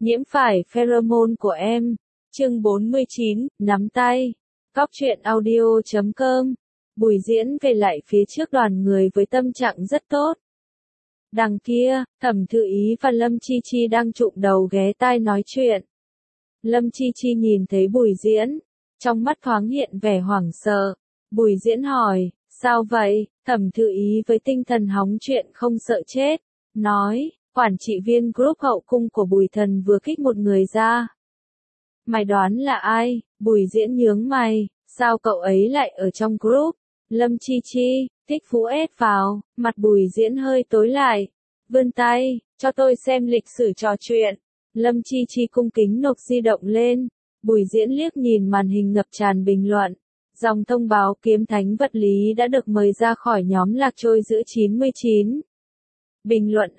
Nhiễm phải pheromone của em. Chương 49, nắm tay. Cóc truyện audio.com. Bùi Diễn về lại phía trước đoàn người với tâm trạng rất tốt. Đằng kia, Thẩm Thư Ý và Lâm Chi Chi đang chụm đầu ghé tai nói chuyện. Lâm Chi Chi nhìn thấy Bùi Diễn, trong mắt thoáng hiện vẻ hoảng sợ. Bùi Diễn hỏi, sao vậy? Thẩm Thư Ý với tinh thần hóng chuyện không sợ chết, nói, quản trị viên group hậu cung của Bùi Thần vừa kích một người ra. Mày đoán là ai? Bùi Diễn nhướng mày, sao cậu ấy lại ở trong group? Lâm Chi Chi, Thích Phú ép vào, mặt Bùi Diễn hơi tối lại. Vươn tay, cho tôi xem lịch sử trò chuyện. Lâm Chi Chi cung kính nộp di động lên. Bùi Diễn liếc nhìn màn hình ngập tràn bình luận. Dòng thông báo Kiếm Thánh Vật Lý đã được mời ra khỏi nhóm lạc trôi giữa 99. Bình luận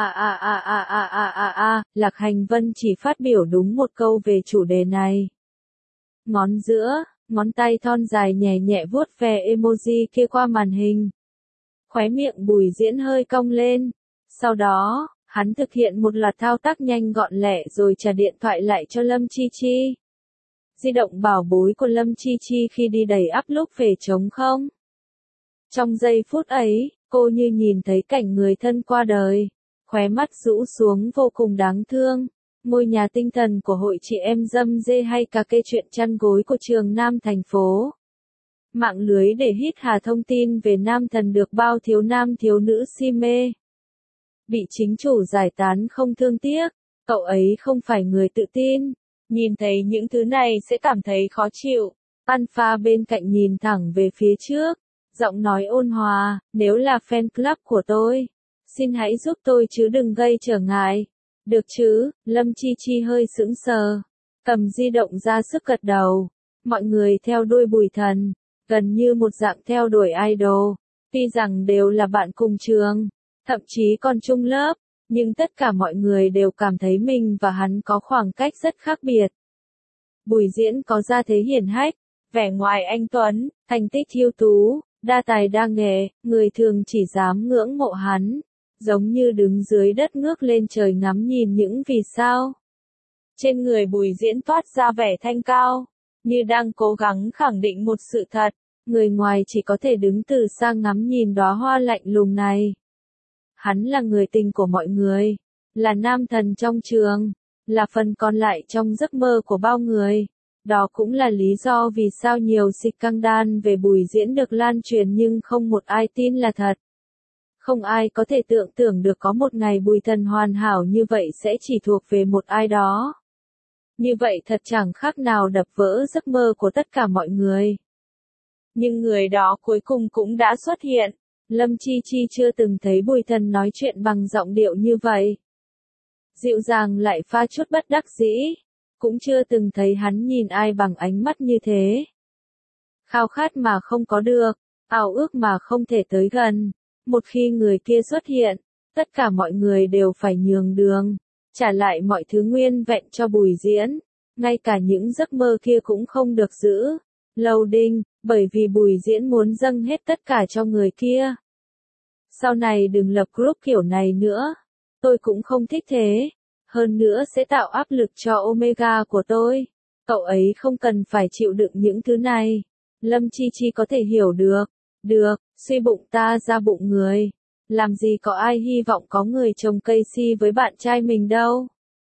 Lạc Hành Vân chỉ phát biểu đúng một câu về chủ đề này. Ngón giữa, ngón tay thon dài nhẹ nhẹ vuốt ve emoji kia qua màn hình. Khóe miệng Bùi Diễn hơi cong lên. Sau đó, hắn thực hiện một loạt thao tác nhanh gọn lẹ rồi trả điện thoại lại cho Lâm Chi Chi. Di động bảo bối của Lâm Chi Chi khi đi đầy ắp lúc về trống không. Trong giây phút ấy, cô như nhìn thấy cảnh người thân qua đời, khóe mắt rũ xuống vô cùng đáng thương. Ngôi nhà tinh thần của hội chị em dâm dê hay cà kê chuyện chăn gối của trường Nam thành phố. Mạng lưới để hít hà thông tin về nam thần được bao thiếu nam thiếu nữ si mê. Bị chính chủ giải tán không thương tiếc, cậu ấy không phải người tự tin. Nhìn thấy những thứ này sẽ cảm thấy khó chịu. Alpha bên cạnh nhìn thẳng về phía trước, giọng nói ôn hòa, nếu là fan club của tôi, xin hãy giúp tôi chứ đừng gây trở ngại. Được chứ? Lâm Chi Chi hơi sững sờ, cầm di động ra sức gật đầu. Mọi người theo đuôi Bùi Thần, gần như một dạng theo đuổi idol, tuy rằng đều là bạn cùng trường, thậm chí còn chung lớp, nhưng tất cả mọi người đều cảm thấy mình và hắn có khoảng cách rất khác biệt. Bùi Diễn có gia thế hiển hách, vẻ ngoài anh tuấn, thành tích ưu tú, đa tài đa nghệ, người thường chỉ dám ngưỡng mộ hắn, giống như đứng dưới đất ngước lên trời ngắm nhìn những vì sao. Trên người Bùi Diễn toát ra vẻ thanh cao, như đang cố gắng khẳng định một sự thật, người ngoài chỉ có thể đứng từ xa ngắm nhìn đóa hoa lạnh lùng này. Hắn là người tình của mọi người, là nam thần trong trường, là phần còn lại trong giấc mơ của bao người. Đó cũng là lý do vì sao nhiều scandal về Bùi Diễn được lan truyền nhưng không một ai tin là thật. Không ai có thể tưởng được có một ngày Bùi Thần hoàn hảo như vậy sẽ chỉ thuộc về một ai đó. Như vậy thật chẳng khác nào đập vỡ giấc mơ của tất cả mọi người. Nhưng người đó cuối cùng cũng đã xuất hiện. Lâm Chi Chi chưa từng thấy Bùi Thần nói chuyện bằng giọng điệu như vậy. Dịu dàng lại pha chút bất đắc dĩ. Cũng chưa từng thấy hắn nhìn ai bằng ánh mắt như thế. Khao khát mà không có được, ao ước mà không thể tới gần. Một khi người kia xuất hiện, tất cả mọi người đều phải nhường đường, trả lại mọi thứ nguyên vẹn cho Bùi Diễn. Ngay cả những giấc mơ kia cũng không được giữ. Loading, bởi vì Bùi Diễn muốn dâng hết tất cả cho người kia. Sau này đừng lập group kiểu này nữa. Tôi cũng không thích thế. Hơn nữa sẽ tạo áp lực cho Omega của tôi. Cậu ấy không cần phải chịu đựng những thứ này. Lâm Chi Chi có thể hiểu được. Được, suy bụng ta ra bụng người. Làm gì có ai hy vọng có người trồng cây si với bạn trai mình đâu.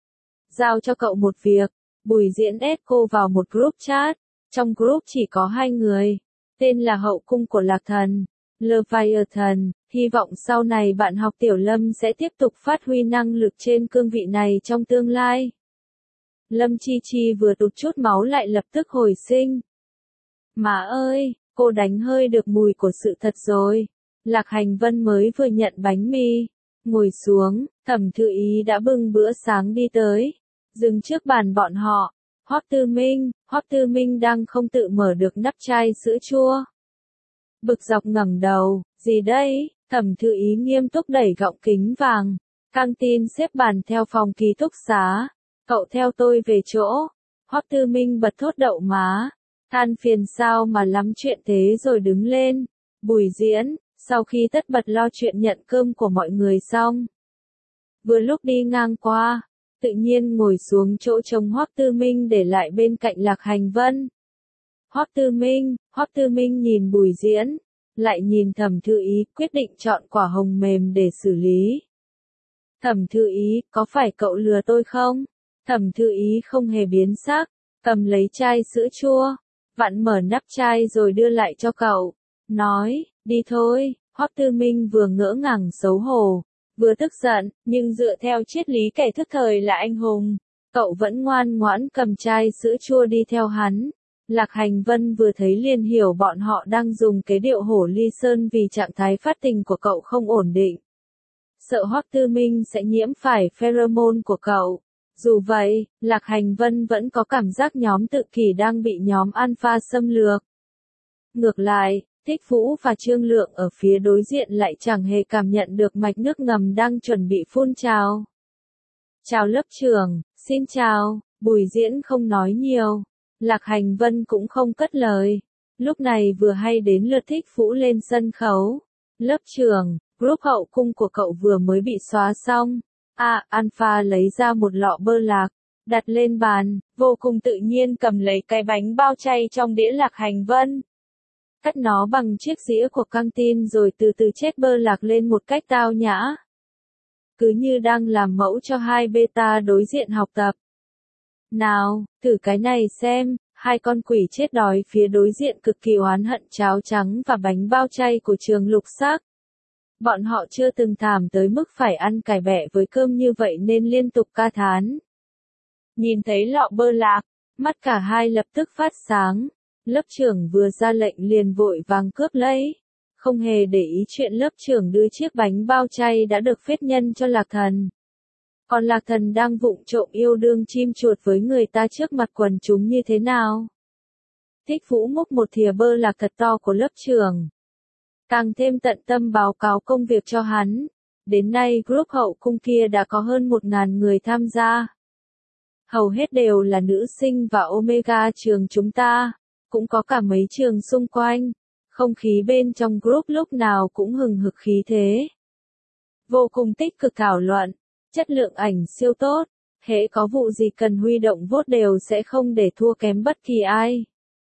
Giao cho cậu một việc. Bùi Diễn ép cô vào một group chat. Trong group chỉ có 2 người. Tên là Hậu Cung của Lạc Thần, Leviathan. Hy vọng sau này bạn học Tiểu Lâm sẽ tiếp tục phát huy năng lực trên cương vị này trong tương lai. Lâm Chi Chi vừa tụt chút máu lại lập tức hồi sinh. Má ơi, cô đánh hơi được mùi của sự thật rồi. Lạc Hành Vân mới vừa nhận bánh mì. Ngồi xuống, Thẩm Thư Ý đã bưng bữa sáng đi tới. Dừng trước bàn bọn họ. Hoắc Tư Minh đang không tự mở được nắp chai sữa chua. Bực dọc ngẩng đầu, gì đây? Thẩm Thư Ý nghiêm túc đẩy gọng kính vàng. Căng tin xếp bàn theo phòng ký túc xá. Cậu theo tôi về chỗ. Hoắc Tư Minh bật thốt đậu má. Than phiền sao mà lắm chuyện thế rồi đứng lên. Bùi Diễn, sau khi tất bật lo chuyện nhận cơm của mọi người xong. Vừa lúc đi ngang qua, tự nhiên ngồi xuống chỗ trông Hoắc Tư Minh để lại bên cạnh Lạc Hành Vân. Hoắc Tư Minh nhìn Bùi Diễn, lại nhìn Thẩm Thư Ý, quyết định chọn quả hồng mềm để xử lý. Thẩm Thư Ý, có phải cậu lừa tôi không? Thẩm Thư Ý không hề biến sắc, cầm lấy chai sữa chua, vặn mở nắp chai rồi đưa lại cho cậu, nói, đi thôi. Hoắc Tư Minh vừa ngỡ ngàng xấu hổ, vừa tức giận, nhưng dựa theo triết lý kẻ thức thời là anh hùng, cậu vẫn ngoan ngoãn cầm chai sữa chua đi theo hắn. Lạc Hành Vân vừa thấy liền hiểu bọn họ đang dùng cái điệu hổ ly sơn vì trạng thái phát tình của cậu không ổn định. Sợ Hoắc Tư Minh sẽ nhiễm phải pheromone của cậu. Dù vậy, Lạc Hành Vân vẫn có cảm giác nhóm Tự Kỷ đang bị nhóm Alpha xâm lược. Ngược lại, Thích Vũ và Trương Lượng ở phía đối diện lại chẳng hề cảm nhận được mạch nước ngầm đang chuẩn bị phun trào. Chào lớp trưởng, xin chào, Bùi Diễn không nói nhiều. Lạc Hành Vân cũng không cất lời. Lúc này vừa hay đến lượt Thích Vũ lên sân khấu. Lớp trưởng, group hậu cung của cậu vừa mới bị xóa xong. Alpha lấy ra một lọ bơ lạc, đặt lên bàn, vô cùng tự nhiên cầm lấy cái bánh bao chay trong đĩa Lạc Hành Vân. Cắt nó bằng chiếc dĩa của căng tin rồi từ từ chết bơ lạc lên một cách tao nhã. Cứ như đang làm mẫu cho hai beta đối diện học tập. Nào, thử cái này xem, hai con quỷ chết đói phía đối diện cực kỳ oán hận cháo trắng và bánh bao chay của trường Lục Sắc. Bọn họ chưa từng thảm tới mức phải ăn cải bẹ với cơm như vậy nên liên tục ca thán. Nhìn thấy lọ bơ lạc, mắt cả hai lập tức phát sáng. Lớp trưởng vừa ra lệnh liền vội vàng cướp lấy. Không hề để ý chuyện lớp trưởng đưa chiếc bánh bao chay đã được phết nhân cho Lạc Thần. Còn Lạc Thần đang vụng trộm yêu đương chim chuột với người ta trước mặt quần chúng như thế nào? Thích Vũ múc một thìa bơ lạc thật to của lớp trưởng. Càng thêm tận tâm báo cáo công việc cho hắn. Đến nay group hậu cung kia đã có hơn 1.000 người tham gia. Hầu hết đều là nữ sinh và Omega trường chúng ta. Cũng có cả mấy trường xung quanh. Không khí bên trong group lúc nào cũng hừng hực khí thế. Vô cùng tích cực thảo luận. Chất lượng ảnh siêu tốt. Hễ có vụ gì cần huy động vote đều sẽ không để thua kém bất kỳ ai.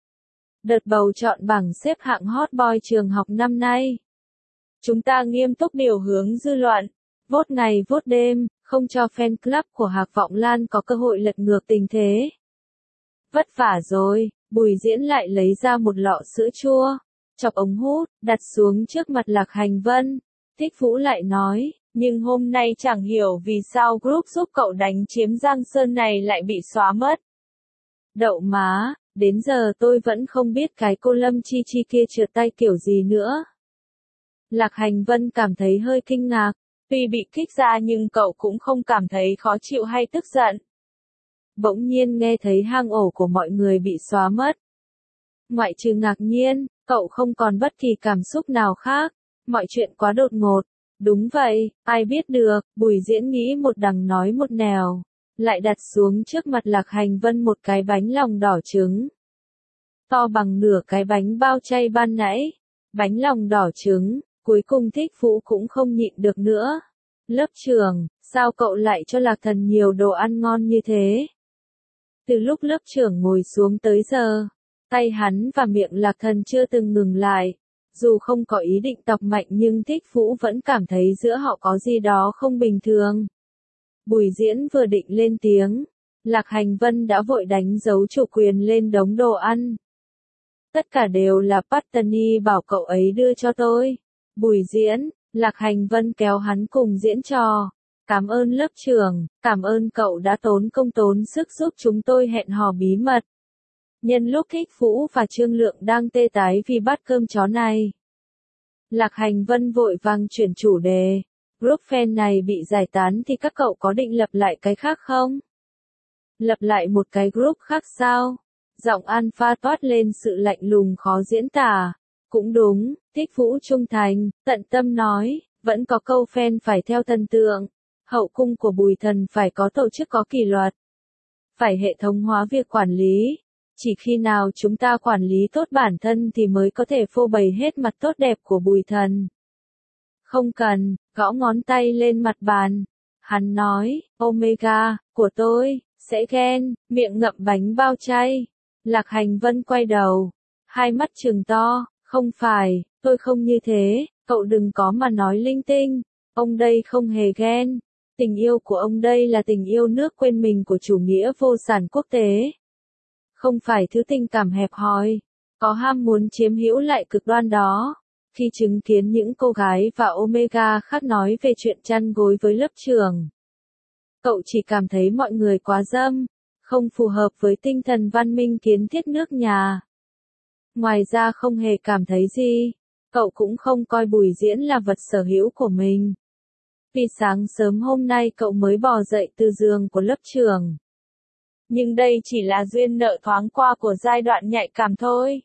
Đợt bầu chọn bảng xếp hạng hot boy trường học năm nay. Chúng ta nghiêm túc điều hướng dư luận. Vote ngày vote đêm, không cho fan club của Hạc Vọng Lan có cơ hội lật ngược tình thế. Vất vả rồi, Bùi Diễn lại lấy ra một lọ sữa chua, chọc ống hút, đặt xuống trước mặt Lạc Hành Vân. Thích Vũ lại nói, nhưng hôm nay chẳng hiểu vì sao group giúp cậu đánh chiếm Giang Sơn này lại bị xóa mất. Đậu má, đến giờ tôi vẫn không biết cái cô Lâm Chi Chi kia trượt tay kiểu gì nữa. Lạc Hành Vân cảm thấy hơi kinh ngạc, tuy bị kích ra nhưng cậu cũng không cảm thấy khó chịu hay tức giận. Bỗng nhiên nghe thấy hang ổ của mọi người bị xóa mất. Ngoại trừ ngạc nhiên, cậu không còn bất kỳ cảm xúc nào khác, mọi chuyện quá đột ngột. Đúng vậy, ai biết được, Bùi Diễn nghĩ một đằng nói một nẻo, lại đặt xuống trước mặt Lạc Hành Vân một cái bánh lòng đỏ trứng. To bằng nửa cái bánh bao chay ban nãy, bánh lòng đỏ trứng, cuối cùng Thích Vũ cũng không nhịn được nữa. Lớp trưởng, sao cậu lại cho Lạc Thần nhiều đồ ăn ngon như thế? Từ lúc lớp trưởng ngồi xuống tới giờ, tay hắn và miệng Lạc Thần chưa từng ngừng lại. Dù không có ý định tập mạnh nhưng Thích Vũ vẫn cảm thấy giữa họ có gì đó không bình thường. Bùi Diễn vừa định lên tiếng, Lạc Hành Vân đã vội đánh dấu chủ quyền lên đống đồ ăn. Tất cả đều là Pattani bảo cậu ấy đưa cho tôi. Bùi Diễn, Lạc Hành Vân kéo hắn cùng diễn trò. Cảm ơn lớp trưởng, cảm ơn cậu đã tốn công tốn sức giúp chúng tôi hẹn hò bí mật. Nhân lúc Thích Vũ và Trương Lượng đang tê tái vì bát cơm chó này, Lạc Hành Vân vội vàng chuyển chủ đề. Group fan này bị giải tán thì các cậu có định lập lại cái khác không? Lập lại một cái group khác sao? Giọng Alpha toát lên sự lạnh lùng khó diễn tả. Cũng đúng, Thích Vũ trung thành, tận tâm nói, vẫn có câu fan phải theo thần tượng. Hậu cung của Bùi Thần phải có tổ chức có kỷ luật. Phải hệ thống hóa việc quản lý. Chỉ khi nào chúng ta quản lý tốt bản thân thì mới có thể phô bày hết mặt tốt đẹp của Bùi Thần. Không cần, gõ ngón tay lên mặt bàn. Hắn nói, Omega, của tôi, sẽ ghen, miệng ngậm bánh bao chay. Lạc Hành Vân quay đầu, hai mắt trừng to, không phải, tôi không như thế, cậu đừng có mà nói linh tinh, ông đây không hề ghen. Tình yêu của ông đây là tình yêu nước quên mình của chủ nghĩa vô sản quốc tế. Không phải thứ tình cảm hẹp hòi, có ham muốn chiếm hữu lại cực đoan đó. Khi chứng kiến những cô gái và Omega khác nói về chuyện chăn gối với lớp trưởng, cậu chỉ cảm thấy mọi người quá dâm, không phù hợp với tinh thần văn minh kiến thiết nước nhà. Ngoài ra không hề cảm thấy gì, cậu cũng không coi Bùi Diễn là vật sở hữu của mình. Vì sáng sớm hôm nay cậu mới bò dậy từ giường của lớp trưởng. Nhưng đây chỉ là duyên nợ thoáng qua của giai đoạn nhạy cảm thôi.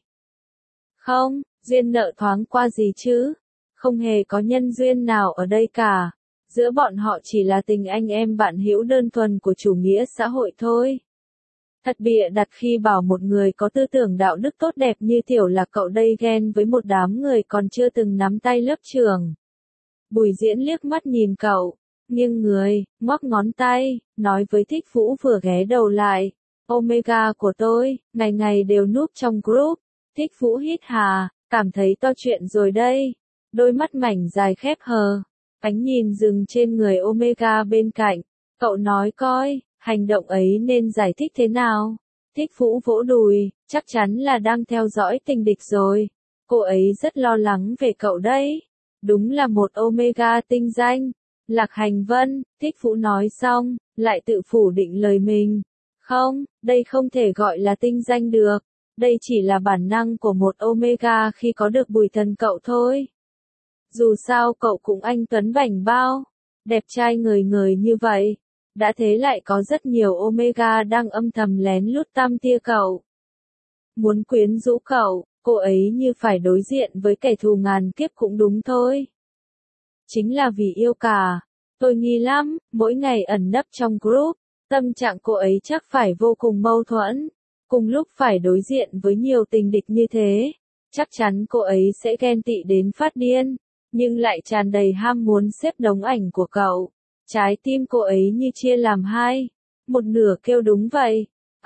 Không, duyên nợ thoáng qua gì chứ? Không hề có nhân duyên nào ở đây cả. Giữa bọn họ chỉ là tình anh em bạn hữu đơn thuần của chủ nghĩa xã hội thôi. Thật bịa đặt khi bảo một người có tư tưởng đạo đức tốt đẹp như Tiểu Lạc cậu đây ghen với một đám người còn chưa từng nắm tay lớp trưởng. Bùi Diễn liếc mắt nhìn cậu, nghiêng người, ngoắc ngón tay, nói với Thích Vũ vừa ghé đầu lại. Omega của tôi, ngày ngày đều núp trong group. Thích Vũ hít hà, cảm thấy to chuyện rồi đây. Đôi mắt mảnh dài khép hờ, ánh nhìn dừng trên người Omega bên cạnh. Cậu nói coi, hành động ấy nên giải thích thế nào? Thích Vũ vỗ đùi, chắc chắn là đang theo dõi tình địch rồi. Cô ấy rất lo lắng về cậu đấy. Đúng là một Omega tinh danh. Lạc Hành Vân, Thích Vũ nói xong, lại tự phủ định lời mình. Không, đây không thể gọi là tinh danh được. Đây chỉ là bản năng của một Omega khi có được Bùi Thần cậu thôi. Dù sao cậu cũng anh tuấn bảnh bao, đẹp trai ngời ngời như vậy. Đã thế lại có rất nhiều Omega đang âm thầm lén lút tam tia cậu. Muốn quyến rũ cậu, cô ấy như phải đối diện với kẻ thù ngàn kiếp cũng đúng thôi. Chính là vì yêu cả. Tôi nghi lắm, mỗi ngày ẩn nấp trong group, tâm trạng cô ấy chắc phải vô cùng mâu thuẫn. Cùng lúc phải đối diện với nhiều tình địch như thế, chắc chắn cô ấy sẽ ghen tị đến phát điên, nhưng lại tràn đầy ham muốn xếp đống ảnh của cậu. Trái tim cô ấy như chia làm hai, một nửa kêu đúng vậy.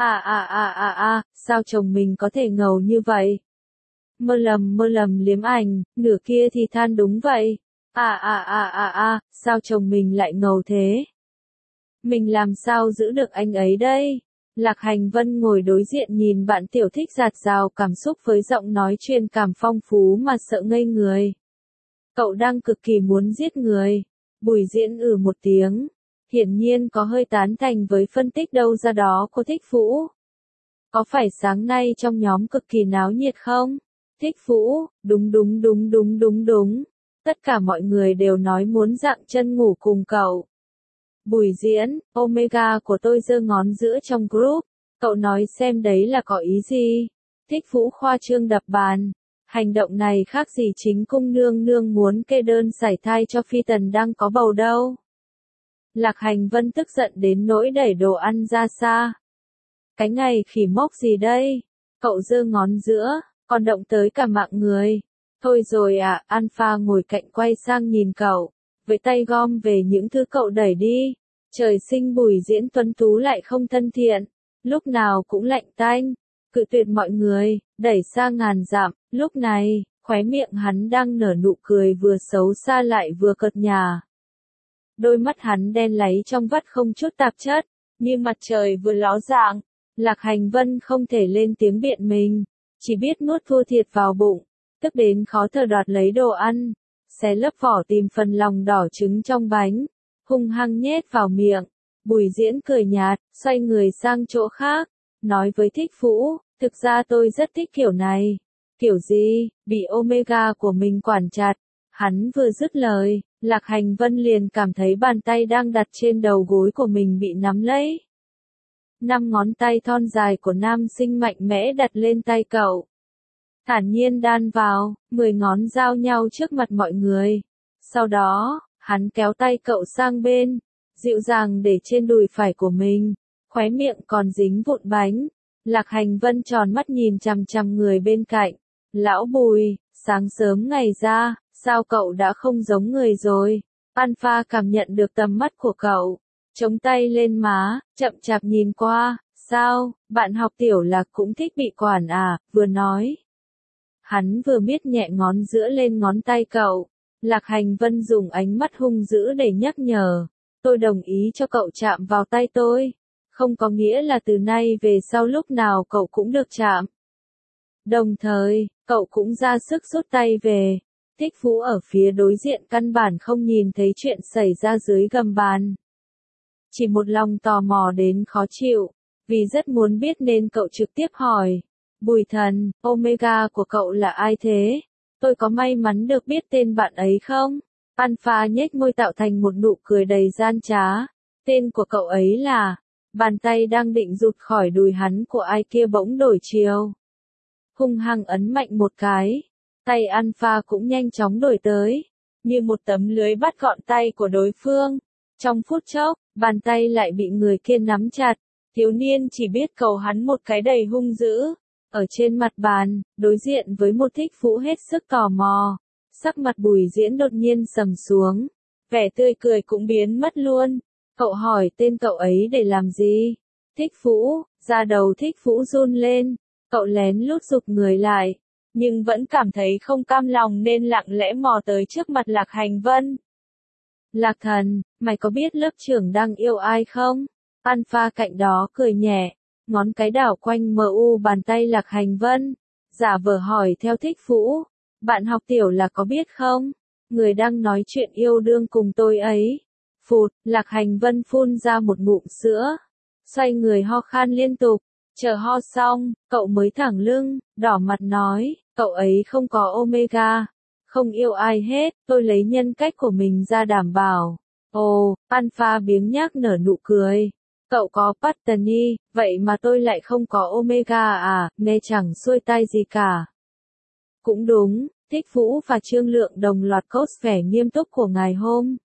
Sao chồng mình có thể ngầu như vậy? Mơ lầm liếm ảnh, nửa kia thì than đúng vậy. Sao chồng mình lại ngầu thế? Mình làm sao giữ được anh ấy đây? Lạc Hành Vân ngồi đối diện nhìn bạn tiểu Thích dạt dào cảm xúc với giọng nói truyền cảm phong phú mà sợ ngây người. Cậu đang cực kỳ muốn giết người. Bùi Diễn một tiếng. Hiển nhiên có hơi tán thành với phân tích đâu ra đó của Thích Vũ. Có phải sáng nay trong nhóm cực kỳ náo nhiệt không? Thích Vũ, đúng. Tất cả mọi người đều nói muốn dặng chân ngủ cùng cậu. Bùi Diễn, Omega của tôi giơ ngón giữa trong group. Cậu nói xem đấy là có ý gì? Thích Vũ khoa trương đập bàn. Hành động này khác gì chính cung nương nương muốn kê đơn sảy thai cho phi tần đang có bầu đâu. Lạc Hành Vân tức giận đến nỗi đẩy đồ ăn ra xa. Cái ngày khỉ mốc gì đây? Cậu giơ ngón giữa, còn động tới cả mạng người. Thôi rồi à, Alpha ngồi cạnh quay sang nhìn cậu, với tay gom về những thứ cậu đẩy đi. Trời sinh Bùi Diễn tuấn tú lại không thân thiện, lúc nào cũng lạnh tanh, cự tuyệt mọi người, đẩy xa ngàn dặm. Lúc này, khóe miệng hắn đang nở nụ cười vừa xấu xa lại vừa cợt nhả. Đôi mắt hắn đen láy trong vắt không chút tạp chất, như mặt trời vừa ló dạng. Lạc Hành Vân không thể lên tiếng biện mình, chỉ biết nuốt thua thiệt vào bụng, tức đến khó thở đoạt lấy đồ ăn, xé lớp vỏ tìm phần lòng đỏ trứng trong bánh, hung hăng nhét vào miệng. Bùi Diễn cười nhạt, xoay người sang chỗ khác, nói với Thích Vũ, thực ra tôi rất thích kiểu này. Kiểu gì, bị Omega của mình quản chặt. Hắn vừa dứt lời, Lạc Hành Vân liền cảm thấy bàn tay đang đặt trên đầu gối của mình bị nắm lấy. 5 ngón tay thon dài của nam sinh mạnh mẽ đặt lên tay cậu. Thản nhiên đan vào, 10 ngón giao nhau trước mặt mọi người. Sau đó, hắn kéo tay cậu sang bên, dịu dàng để trên đùi phải của mình, khóe miệng còn dính vụn bánh. Lạc Hành Vân tròn mắt nhìn chằm chằm người bên cạnh. Lão Bùi, sáng sớm ngày ra, sao cậu đã không giống người rồi? Alpha cảm nhận được tầm mắt của cậu. Chống tay lên má, chậm chạp nhìn qua. Sao, bạn học tiểu lạc cũng thích bị quản à, vừa nói. Hắn vừa miết nhẹ ngón giữa lên ngón tay cậu. Lạc Hành Vân dùng ánh mắt hung dữ để nhắc nhở. Tôi đồng ý cho cậu chạm vào tay tôi. Không có nghĩa là từ nay về sau lúc nào cậu cũng được chạm. Đồng thời, cậu cũng ra sức rút tay về. Thích Phú ở phía đối diện căn bản không nhìn thấy chuyện xảy ra dưới gầm bàn. Chỉ một lòng tò mò đến khó chịu, vì rất muốn biết nên cậu trực tiếp hỏi. Bùi Thần, Omega của cậu là ai thế? Tôi có may mắn được biết tên bạn ấy không? Alpha nhếch môi tạo thành một nụ cười đầy gian trá. Tên của cậu ấy là... Bàn tay đang định rụt khỏi đùi hắn của ai kia bỗng đổi chiều. Hung hăng ấn mạnh một cái. Tay Alpha cũng nhanh chóng đổi tới. Như một tấm lưới bắt gọn tay của đối phương. Trong phút chốc, bàn tay lại bị người kia nắm chặt. Thiếu niên chỉ biết cầu hắn một cái đầy hung dữ. Ở trên mặt bàn, đối diện với một Thích Phú hết sức tò mò. Sắc mặt Bùi Diễn đột nhiên sầm xuống. Vẻ tươi cười cũng biến mất luôn. Cậu hỏi tên cậu ấy để làm gì? Thích Phú, da đầu Thích Phú run lên. Cậu lén lút giục người lại. Nhưng vẫn cảm thấy không cam lòng nên lặng lẽ mò tới trước mặt Lạc Hành Vân. Lạc Thần, mày có biết lớp trưởng đang yêu ai không? Alpha cạnh đó cười nhẹ. Ngón cái đảo quanh mu bàn tay Lạc Hành Vân. Giả vờ hỏi theo Thích Phú. Bạn học tiểu là có biết không? Người đang nói chuyện yêu đương cùng tôi ấy. Phụt, Lạc Hành Vân phun ra một ngụm sữa. Xoay người ho khan liên tục. Chờ ho xong, cậu mới thẳng lưng, đỏ mặt nói, cậu ấy không có Omega. Không yêu ai hết, tôi lấy nhân cách của mình ra đảm bảo. Ồ, Alpha biếng nhác nở nụ cười. Cậu có Pattani, vậy mà tôi lại không có Omega à, nghe chẳng xuôi tai gì cả. Cũng đúng, Thích Vũ và Trương Lượng đồng loạt cốt vẻ nghiêm túc của ngày hôm.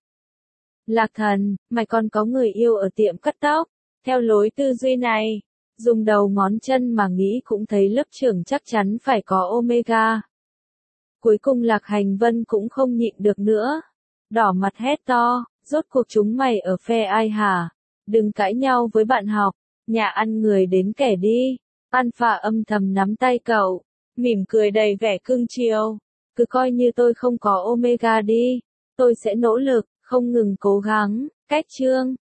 Lạc Thần, mày còn có người yêu ở tiệm cắt tóc. Theo lối tư duy này, dùng đầu ngón chân mà nghĩ cũng thấy lớp trưởng chắc chắn phải có Omega. Cuối cùng Lạc Hành Vân cũng không nhịn được nữa. Đỏ mặt hét to, rốt cuộc chúng mày ở phe ai hả? Đừng cãi nhau với bạn học, nhà ăn người đến kẻ đi. Alpha âm thầm nắm tay cậu, mỉm cười đầy vẻ cưng chiều. Cứ coi như tôi không có Omega đi. Tôi sẽ nỗ lực, không ngừng cố gắng. Cách chương